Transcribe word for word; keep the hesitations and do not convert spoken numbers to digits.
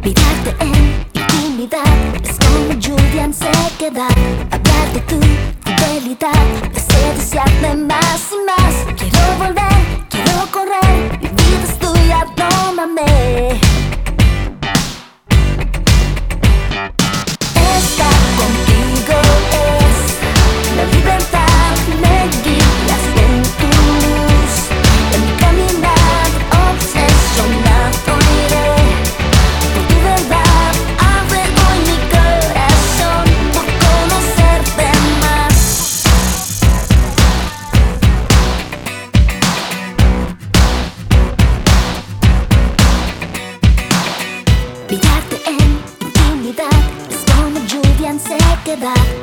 Mirarte en intimidad es como lluvia en sequedad. Hablar de tu fidelidad me hace desearte más y más. Quiero volver, quiero correr, mi vida es tuya, tómame. Estar contigo es la libertad, me guías con tu luz. En mi caminar obsesionado iré por tu verdad. Abre hoy mi corazón por conocerte más. Mirarte en intimidad es como lluvia en sequedad.